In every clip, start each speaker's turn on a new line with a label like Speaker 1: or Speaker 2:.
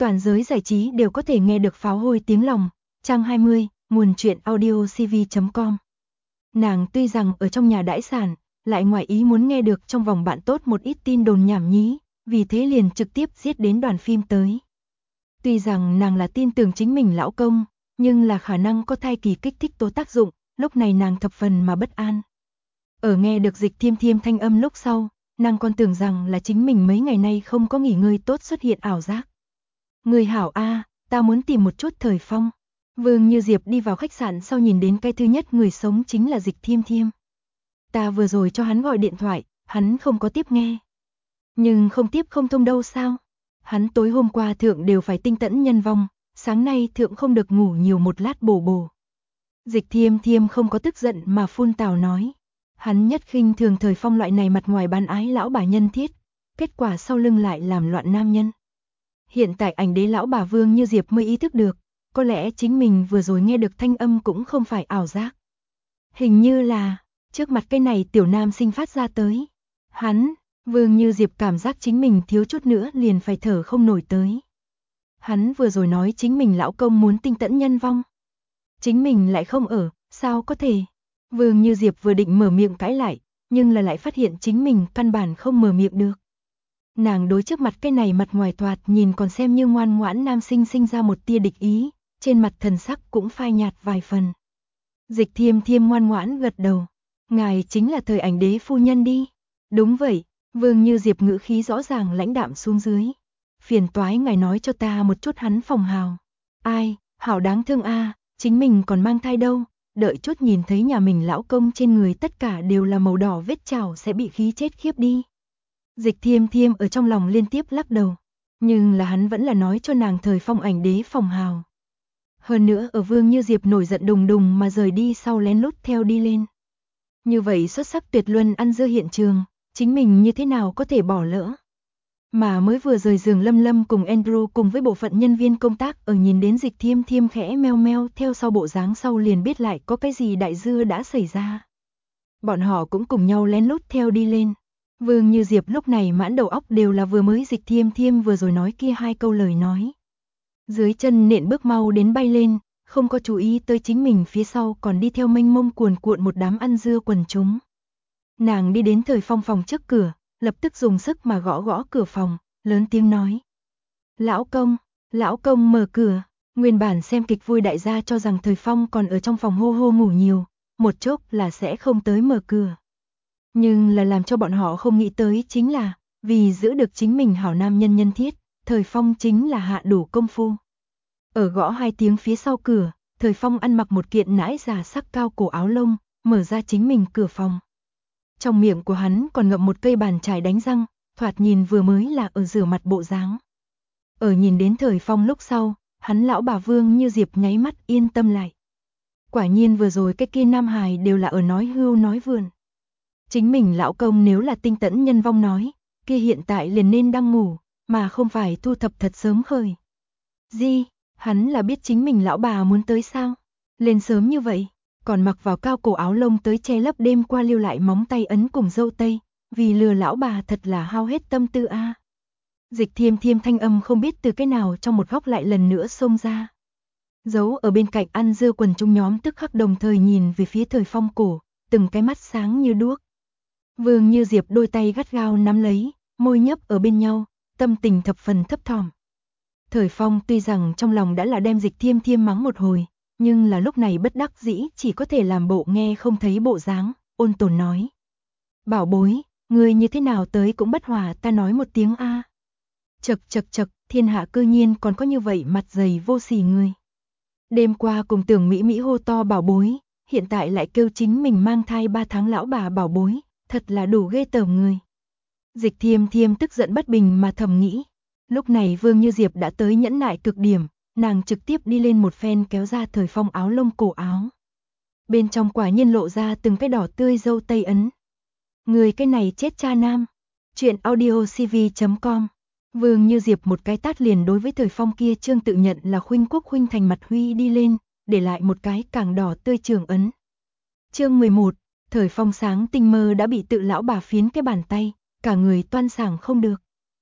Speaker 1: toàn giới giải trí đều có thể nghe được pháo hôi tiếng lòng. Trang 20, nguồn truyện audiocv.com. Nàng tuy rằng ở trong nhà đãi sản, lại ngoài ý muốn nghe được trong vòng bạn tốt một ít tin đồn nhảm nhí, vì thế liền trực tiếp giết đến đoàn phim tới. Tuy rằng nàng là tin tưởng chính mình lão công, nhưng là khả năng có thai kỳ kích thích tố tác dụng, lúc này nàng thập phần mà bất an. Ở nghe được Dịch Thiêm Thiêm thanh âm lúc sau, nàng còn tưởng rằng là chính mình mấy ngày nay không có nghỉ ngơi tốt xuất hiện ảo giác. Người hảo a, ta muốn tìm một chút Thời Phong. Vương Như Diệp đi vào khách sạn sau nhìn đến cái thứ nhất người sống chính là Dịch Thiêm Thiêm. Ta vừa rồi cho hắn gọi điện thoại, hắn không có tiếp nghe. Nhưng không tiếp không thông đâu sao? Hắn tối hôm qua thượng đều phải tinh tẫn nhân vong, sáng nay thượng không được ngủ nhiều một lát bổ bổ. Dịch Thiêm Thiêm không có tức giận mà phun tào nói. Hắn nhất khinh thường Thời Phong loại này mặt ngoài ban ái lão bà nhân thiết, kết quả sau lưng lại làm loạn nam nhân. Hiện tại ảnh đế lão bà Vương Như Diệp mới ý thức được, có lẽ chính mình vừa rồi nghe được thanh âm cũng không phải ảo giác. Hình như là, trước mặt cái này tiểu nam sinh phát ra tới. Hắn, Vương Như Diệp cảm giác chính mình thiếu chút nữa liền phải thở không nổi tới. Hắn vừa rồi nói chính mình lão công muốn tinh tẫn nhân vong. Chính mình lại không ở, sao có thể? Vương Như Diệp vừa định mở miệng cãi lại, nhưng là lại phát hiện chính mình căn bản không mở miệng được. Nàng đối trước mặt cái này mặt ngoài thoạt nhìn còn xem như ngoan ngoãn nam sinh sinh ra một tia địch ý, trên mặt thần sắc cũng phai nhạt vài phần. Dịch Thiêm Thiêm ngoan ngoãn gật đầu. Ngài chính là Thời ảnh đế phu nhân đi. Đúng vậy, Vương Như Diệp ngữ khí rõ ràng lãnh đạm xuống dưới. Phiền toái ngài nói cho ta một chút hắn phòng hào. Ai, hảo đáng thương a, chính mình còn mang thai đâu. Đợi chút nhìn thấy nhà mình lão công trên người tất cả đều là màu đỏ vết chảo sẽ bị khí chết khiếp đi. Dịch Thiêm Thiêm ở trong lòng liên tiếp lắc đầu, nhưng là hắn vẫn là nói cho nàng Thời Phong ảnh đế phòng hào. Hơn nữa ở Vương Như Diệp nổi giận đùng đùng mà rời đi sau lén lút theo đi lên. Như vậy xuất sắc tuyệt luân ăn dưa hiện trường, chính mình như thế nào có thể bỏ lỡ. Mà mới vừa rời giường Lâm Lâm cùng Andrew cùng với bộ phận nhân viên công tác ở nhìn đến Dịch Thiêm Thiêm khẽ meo meo theo sau bộ dáng sau liền biết lại có cái gì đại dưa đã xảy ra. Bọn họ cũng cùng nhau lén lút theo đi lên. Vương Như Diệp lúc này mãn đầu óc đều là vừa mới Dịch Thiêm Thiêm vừa rồi nói kia hai câu lời nói. Dưới chân nện bước mau đến bay lên, không có chú ý tới chính mình phía sau còn đi theo mênh mông cuồn cuộn một đám ăn dưa quần chúng. Nàng đi đến Thời Phong phòng trước cửa, lập tức dùng sức mà gõ gõ cửa phòng, lớn tiếng nói. Lão công mở cửa. Nguyên bản xem kịch vui đại gia cho rằng Thời Phong còn ở trong phòng hô hô ngủ nhiều, một chốc là sẽ không tới mở cửa. Nhưng là làm cho bọn họ không nghĩ tới chính là, vì giữ được chính mình hảo nam nhân nhân thiết, Thời Phong chính là hạ đủ công phu. Ở gõ hai tiếng phía sau cửa, Thời Phong ăn mặc một kiện nãi giả sắc cao cổ áo lông, mở ra chính mình cửa phòng. Trong miệng của hắn còn ngậm một cây bàn chải đánh răng, thoạt nhìn vừa mới là ở rửa mặt bộ dáng. Ở nhìn đến Thời Phong lúc sau, hắn lão bà Vương Như Diệp nháy mắt yên tâm lại. Quả nhiên vừa rồi cái kia nam hài đều là ở nói hưu nói vượn. Chính mình lão công nếu là tinh tẫn nhân vong nói, kia hiện tại liền nên đang ngủ, mà không phải thu thập thật sớm khởi. Gì, hắn là biết chính mình lão bà muốn tới sao? Lên sớm như vậy, còn mặc vào cao cổ áo lông tới che lấp đêm qua lưu lại móng tay ấn cùng dâu tây, vì lừa lão bà thật là hao hết tâm tư a. Dịch Thiêm Thiêm thanh âm không biết từ cái nào trong một góc lại lần nữa xông ra. Giấu ở bên cạnh ăn dưa quần chúng nhóm tức khắc đồng thời nhìn về phía Thời Phong cổ, từng cái mắt sáng như đuốc. Vương Như Diệp đôi tay gắt gao nắm lấy, môi nhấp ở bên nhau, tâm tình thập phần thấp thỏm. Thời Phong tuy rằng trong lòng đã là đem Dịch Thiêm Thiêm mắng một hồi, nhưng là lúc này bất đắc dĩ chỉ có thể làm bộ nghe không thấy bộ dáng, ôn tồn nói. Bảo bối, người như thế nào tới cũng bất hòa ta nói một tiếng a. Chật, thiên hạ cư nhiên còn có như vậy mặt dày vô sỉ người. Đêm qua cùng Tưởng Mỹ Mỹ hô to bảo bối, hiện tại lại kêu chính mình mang thai 3 tháng lão bà bảo bối, thật là đủ ghê tởm người. Dịch Thiêm Thiêm tức giận bất bình mà thầm nghĩ. Lúc này Vương Như Diệp đã tới nhẫn nại cực điểm, nàng trực tiếp đi lên một phen kéo ra Thời Phong áo lông cổ áo. Bên trong quả nhiên lộ ra từng cái đỏ tươi dâu tây ấn. Người cái này chết cha nam. Chuyện audiocv.com. Vương Như Diệp một cái tát liền đối với Thời Phong kia trương tự nhận là khuynh quốc khuynh thành mặt huy đi lên, để lại một cái càng đỏ tươi trường ấn. Chương 11, Thời Phong sáng tinh mơ đã bị tự lão bà phiến cái bàn tay, cả người toan sảng không được.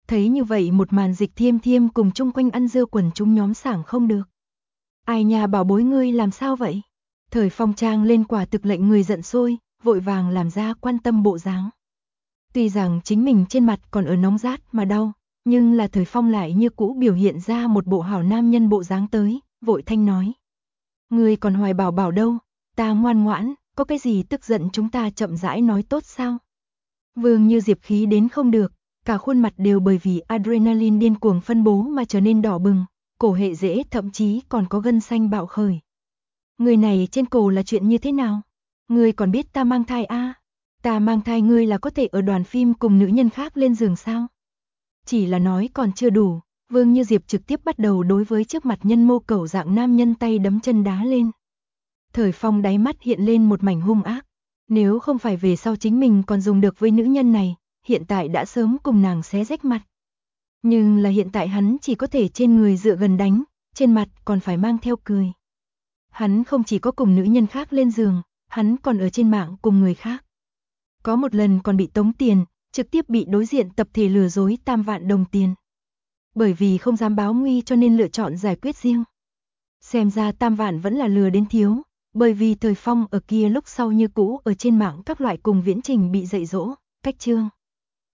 Speaker 1: Thấy như vậy một màn Dịch Thiêm Thiêm cùng chung quanh ăn dưa quần chúng nhóm sảng không được. Ai nhà bảo bối ngươi làm sao vậy? Thời Phong trang lên quả thực lệnh người giận sôi, vội vàng làm ra quan tâm bộ dáng. Tuy rằng chính mình trên mặt còn ở nóng rát mà đau, nhưng là Thời Phong lại như cũ biểu hiện ra một bộ hảo nam nhân bộ dáng tới, vội thanh nói. Ngươi còn hoài bảo bảo đâu, ta ngoan ngoãn, có cái gì tức giận chúng ta chậm rãi nói tốt sao? Vương Như Diệp khí đến không được, cả khuôn mặt đều bởi vì adrenaline điên cuồng phân bố mà trở nên đỏ bừng, cổ hệ rễ thậm chí còn có gân xanh bạo khởi. Người này trên cổ là chuyện như thế nào? Ngươi còn biết ta mang thai à? Ta mang thai ngươi là có thể ở đoàn phim cùng nữ nhân khác lên giường sao? Chỉ là nói còn chưa đủ, Vương Như Diệp trực tiếp bắt đầu đối với trước mặt nhân mô cẩu dạng nam nhân tay đấm chân đá lên. Thời Phong đáy mắt hiện lên một mảnh hung ác. Nếu không phải về sau chính mình còn dùng được với nữ nhân này, hiện tại đã sớm cùng nàng xé rách mặt. Nhưng là hiện tại hắn chỉ có thể trên người dựa gần đánh, trên mặt còn phải mang theo cười. Hắn không chỉ có cùng nữ nhân khác lên giường, hắn còn ở trên mạng cùng người khác. Có một lần còn bị tống tiền, trực tiếp bị đối diện tập thể lừa dối 3 vạn đồng tiền. Bởi vì không dám báo nguy cho nên lựa chọn giải quyết riêng. Xem ra 3 vạn vẫn là lừa đến thiếu, bởi vì Thời Phong ở kia lúc sau như cũ ở trên mạng các loại cùng Viễn Trình bị dạy dỗ, cách chương.